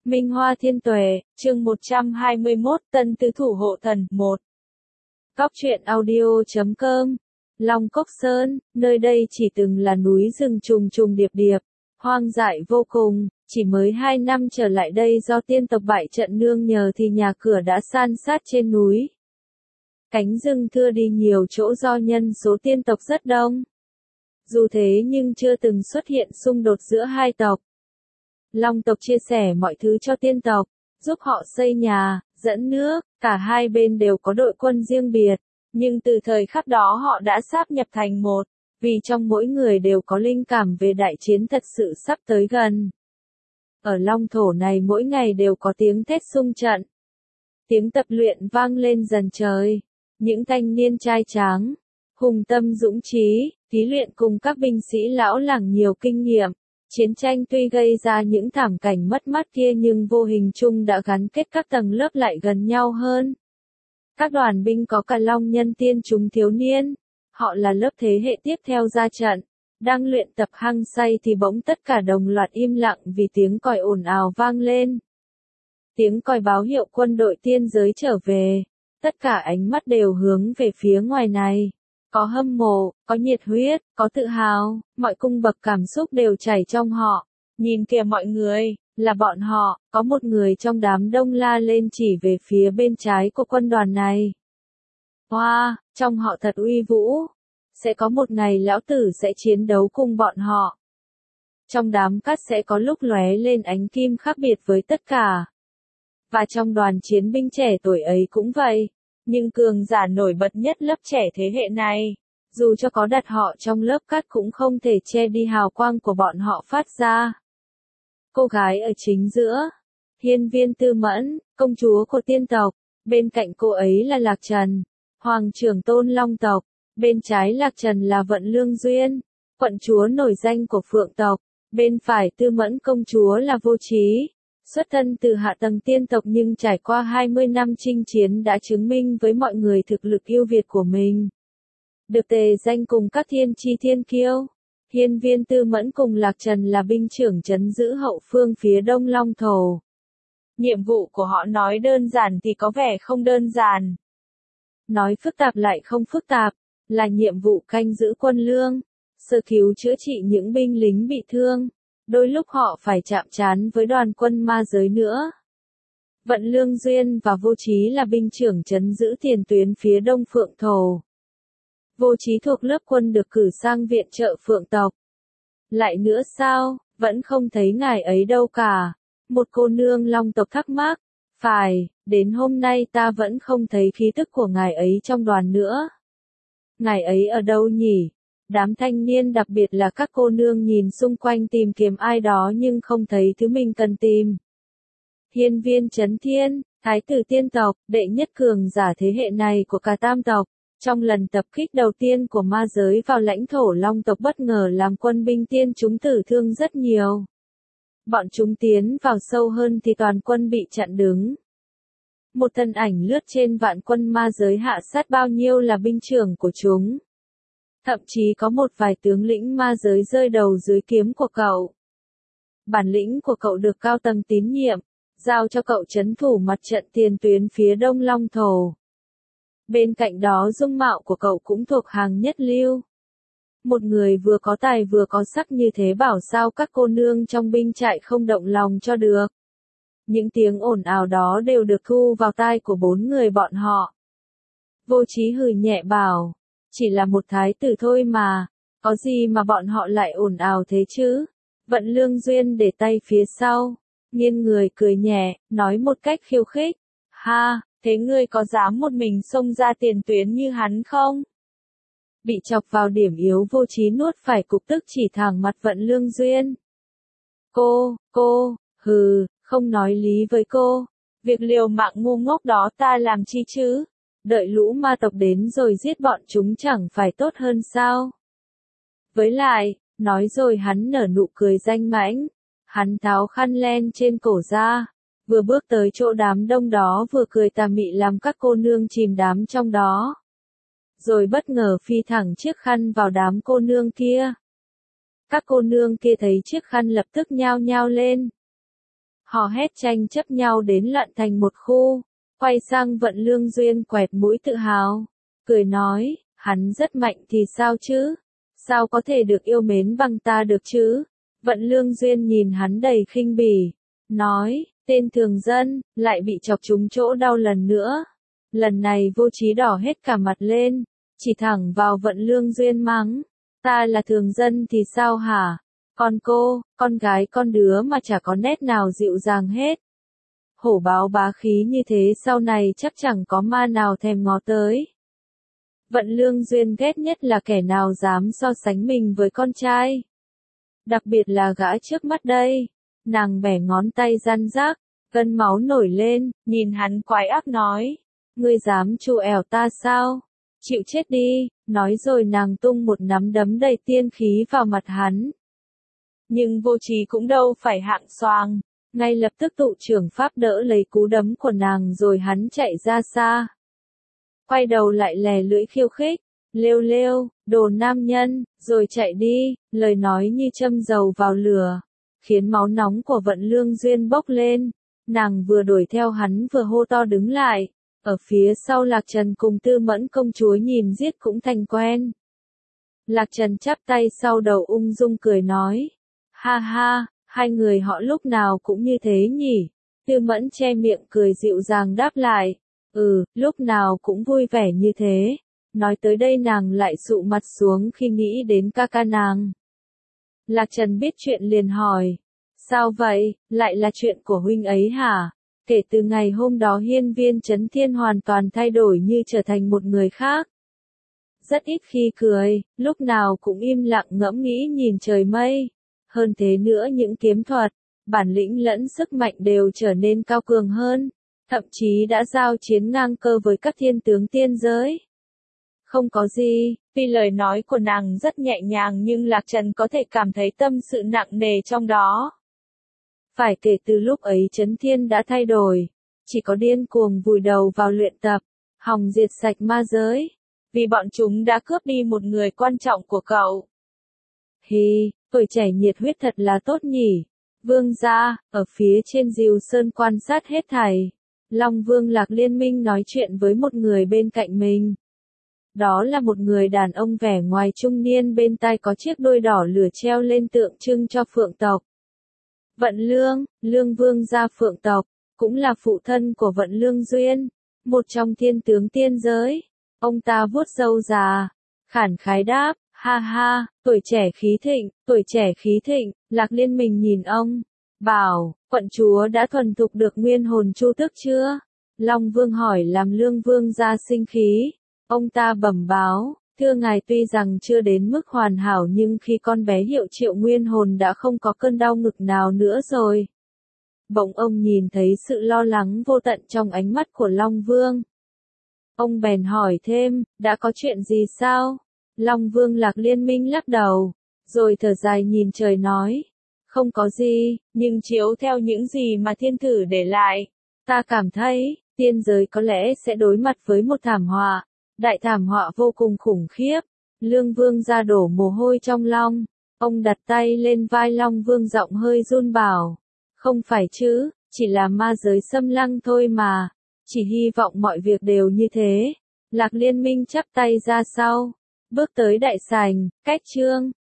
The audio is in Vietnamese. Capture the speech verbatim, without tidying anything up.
Minh Hoa Thiên Tuệ, chương một trăm hai mươi mốt, Tân Tứ Thủ Hộ Thần, một. Góc truyện audio chấm com. Long Cốc Sơn, nơi đây chỉ từng là núi rừng trùng trùng điệp điệp, hoang dại vô cùng, chỉ mới hai năm trở lại đây do tiên tộc bại trận nương nhờ thì nhà cửa đã san sát trên núi. Cánh rừng thưa đi nhiều chỗ do nhân số tiên tộc rất đông. Dù thế nhưng chưa từng xuất hiện xung đột giữa hai tộc. Long tộc chia sẻ mọi thứ cho tiên tộc, giúp họ xây nhà, dẫn nước, cả hai bên đều có đội quân riêng biệt, nhưng từ thời khắc đó họ đã sáp nhập thành một, vì trong mỗi người đều có linh cảm về đại chiến thật sự sắp tới gần. Ở Long Thổ này mỗi ngày đều có tiếng thét xung trận. Tiếng tập luyện vang lên dần trời, những thanh niên trai tráng, hùng tâm dũng trí, thí luyện cùng các binh sĩ lão làng nhiều kinh nghiệm. Chiến tranh tuy gây ra những thảm cảnh mất mát kia nhưng vô hình chung đã gắn kết các tầng lớp lại gần nhau hơn. Các đoàn binh có cả long nhân tiên chúng thiếu niên, họ là lớp thế hệ tiếp theo ra trận, đang luyện tập hăng say thì bỗng tất cả đồng loạt im lặng vì tiếng còi ồn ào vang lên. Tiếng còi báo hiệu quân đội tiên giới trở về, tất cả ánh mắt đều hướng về phía ngoài này. Có hâm mộ, có nhiệt huyết, có tự hào, mọi cung bậc cảm xúc đều chảy trong họ. Nhìn kìa mọi người, là bọn họ, có một người trong đám đông la lên chỉ về phía bên trái của quân đoàn này. Hoa, wow, trong họ thật uy vũ. Sẽ có một ngày lão tử sẽ chiến đấu cùng bọn họ. Trong đám cát sẽ có lúc lóe lên ánh kim khác biệt với tất cả. Và trong đoàn chiến binh trẻ tuổi ấy cũng vậy. Nhưng cường giả nổi bật nhất lớp trẻ thế hệ này, dù cho có đặt họ trong lớp cát cũng không thể che đi hào quang của bọn họ phát ra. Cô gái ở chính giữa, Hiên Viên Tư Mẫn, công chúa của tiên tộc, bên cạnh cô ấy là Lạc Trần, hoàng trưởng tôn long tộc, bên trái Lạc Trần là Vận Lương Duyên, quận chúa nổi danh của Phượng tộc, bên phải Tư Mẫn công chúa là Vô Trí. Xuất thân từ hạ tầng tiên tộc nhưng trải qua hai mươi năm chinh chiến đã chứng minh với mọi người thực lực ưu việt của mình. Được tề danh cùng các thiên chi thiên kiêu, Hiên Viên Tư Mẫn cùng Lạc Trần là binh trưởng trấn giữ hậu phương phía đông Long Thổ. Nhiệm vụ của họ nói đơn giản thì có vẻ không đơn giản. Nói phức tạp lại không phức tạp, là nhiệm vụ canh giữ quân lương, sơ cứu chữa trị những binh lính bị thương. Đôi lúc họ phải chạm trán với đoàn quân ma giới nữa. Vận Lương Duyên và Vô Trí là binh trưởng trấn giữ tiền tuyến phía đông Phượng Thổ. Vô Trí thuộc lớp quân được cử sang viện trợ Phượng tộc. Lại nữa sao, vẫn không thấy ngài ấy đâu cả. Một cô nương Long tộc thắc mắc. Phải, đến hôm nay ta vẫn không thấy khí tức của ngài ấy trong đoàn nữa. Ngài ấy ở đâu nhỉ? Đám thanh niên đặc biệt là các cô nương nhìn xung quanh tìm kiếm ai đó nhưng không thấy thứ mình cần tìm. Hiên Viên Chấn Thiên, thái tử tiên tộc, đệ nhất cường giả thế hệ này của cả tam tộc, trong lần tập kích đầu tiên của ma giới vào lãnh thổ Long tộc bất ngờ làm quân binh tiên chúng tử thương rất nhiều. Bọn chúng tiến vào sâu hơn thì toàn quân bị chặn đứng. Một thân ảnh lướt trên vạn quân ma giới hạ sát bao nhiêu là binh trưởng của chúng. Thậm chí có một vài tướng lĩnh ma giới rơi đầu dưới kiếm của cậu. Bản lĩnh của cậu được cao tầng tín nhiệm, giao cho cậu trấn thủ mặt trận tiền tuyến phía đông Long Thổ. Bên cạnh đó dung mạo của cậu cũng thuộc hàng nhất lưu. Một người vừa có tài vừa có sắc như thế bảo sao các cô nương trong binh trại không động lòng cho được. Những tiếng ồn ào đó đều được thu vào tai của bốn người bọn họ. Vô Trí hừ nhẹ bảo. Chỉ là một thái tử thôi mà, có gì mà bọn họ lại ồn ào thế chứ? Vận Lương Duyên để tay phía sau, nghiêng người cười nhẹ, nói một cách khiêu khích. Ha, thế ngươi có dám một mình xông ra tiền tuyến như hắn không? Bị chọc vào điểm yếu Vô Trí nuốt phải cục tức chỉ thẳng mặt Vận Lương Duyên. Cô, cô, hừ, không nói lý với cô. Việc liều mạng ngu ngốc đó ta làm chi chứ? Đợi lũ ma tộc đến rồi giết bọn chúng chẳng phải tốt hơn sao? Với lại, nói rồi hắn nở nụ cười danh mãnh. Hắn tháo khăn len trên cổ ra, vừa bước tới chỗ đám đông đó vừa cười tà mị làm các cô nương chìm đắm trong đó. Rồi bất ngờ phi thẳng chiếc khăn vào đám cô nương kia. Các cô nương kia thấy chiếc khăn lập tức nhao nhao lên. hò hét tranh chấp nhau đến lận thành một khu. Quay sang Vận Lương Duyên quẹt mũi tự hào, cười nói, hắn rất mạnh thì sao chứ? Sao có thể được yêu mến bằng ta được chứ? Vận Lương Duyên nhìn hắn đầy khinh bỉ, nói, tên thường dân, lại bị chọc trúng chỗ đau lần nữa. Lần này Vô Trí đỏ hết cả mặt lên, chỉ thẳng vào Vận Lương Duyên mắng, ta là thường dân thì sao hả? Còn cô, con gái con đứa mà chả có nét nào dịu dàng hết. Hổ báo bá khí như thế sau này chắc chẳng có ma nào thèm ngó tới. Vận Lương Duyên ghét nhất là kẻ nào dám so sánh mình với con trai. Đặc biệt là gã trước mắt đây. Nàng bẻ ngón tay răn rác, gân máu nổi lên, nhìn hắn quái ác nói. Ngươi dám trù ẻo ta sao? Chịu chết đi, nói rồi nàng tung một nắm đấm đầy tiên khí vào mặt hắn. Nhưng Vô Trí cũng đâu phải hạng xoàng, ngay lập tức tụ trưởng pháp đỡ lấy cú đấm của nàng rồi hắn chạy ra xa. Quay đầu lại lè lưỡi khiêu khích, lêu lêu, đồ nam nhân, rồi chạy đi, lời nói như châm dầu vào lửa, khiến máu nóng của Vận Lương Duyên bốc lên. Nàng vừa đuổi theo hắn vừa hô to đứng lại, ở phía sau Lạc Trần cùng Tư Mẫn công chúa nhìn giết cũng thành quen. Lạc Trần chắp tay sau đầu ung dung cười nói, ha ha, hai người họ lúc nào cũng như thế nhỉ? Tư Mẫn che miệng cười dịu dàng đáp lại, ừ, lúc nào cũng vui vẻ như thế. Nói tới đây nàng lại dụ mặt xuống khi nghĩ đến ca ca nàng. Lạc Trần biết chuyện liền hỏi, sao vậy, lại là chuyện của huynh ấy hả? Kể từ ngày hôm đó Hiên Viên Chấn Thiên hoàn toàn thay đổi như trở thành một người khác. Rất ít khi cười, lúc nào cũng im lặng ngẫm nghĩ nhìn trời mây. Hơn thế nữa những kiếm thuật, bản lĩnh lẫn sức mạnh đều trở nên cao cường hơn. Thậm chí đã giao chiến ngang cơ với các thiên tướng tiên giới. Không có gì, tuy lời nói của nàng rất nhẹ nhàng nhưng Lạc Trần có thể cảm thấy tâm sự nặng nề trong đó. Phải kể từ lúc ấy Chấn Thiên đã thay đổi, chỉ có điên cuồng vùi đầu vào luyện tập, hòng diệt sạch ma giới, vì bọn chúng đã cướp đi một người quan trọng của cậu. Hi, tuổi trẻ nhiệt huyết thật là tốt nhỉ. Vương gia, ở phía trên Diều Sơn quan sát hết thảy. Long Vương Lạc Liên Minh nói chuyện với một người bên cạnh mình. Đó là một người đàn ông vẻ ngoài trung niên bên tai có chiếc đôi đỏ lửa treo lên tượng trưng cho Phượng tộc. Vận Lương, Lương Vương gia Phượng tộc, cũng là phụ thân của Vận Lương Duyên, một trong thiên tướng tiên giới. Ông ta vuốt râu già, khản khái đáp, ha ha, tuổi trẻ khí thịnh, tuổi trẻ khí thịnh. Lạc Liên Minh nhìn ông, bảo, quận chúa đã thuần thục được nguyên hồn chu tước chưa? Long Vương hỏi làm Lương Vương gia sinh khí. Ông ta bẩm báo, thưa ngài, tuy rằng chưa đến mức hoàn hảo nhưng khi con bé hiệu triệu nguyên hồn đã không có cơn đau ngực nào nữa rồi. Bỗng ông nhìn thấy sự lo lắng vô tận trong ánh mắt của Long Vương. Ông bèn hỏi thêm, đã có chuyện gì sao? Long Vương Lạc Liên Minh lắc đầu, rồi thở dài nhìn trời nói, không có gì, nhưng chiếu theo những gì mà thiên tử để lại, ta cảm thấy, tiên giới có lẽ sẽ đối mặt với một thảm họa, đại thảm họa vô cùng khủng khiếp. Lương Vương ra đổ mồ hôi trong lòng, ông đặt tay lên vai Long Vương giọng hơi run bảo, không phải chứ, chỉ là ma giới xâm lăng thôi mà, chỉ hy vọng mọi việc đều như thế. Lạc Liên Minh chắp tay ra sau, bước tới đại sảnh, cách trương,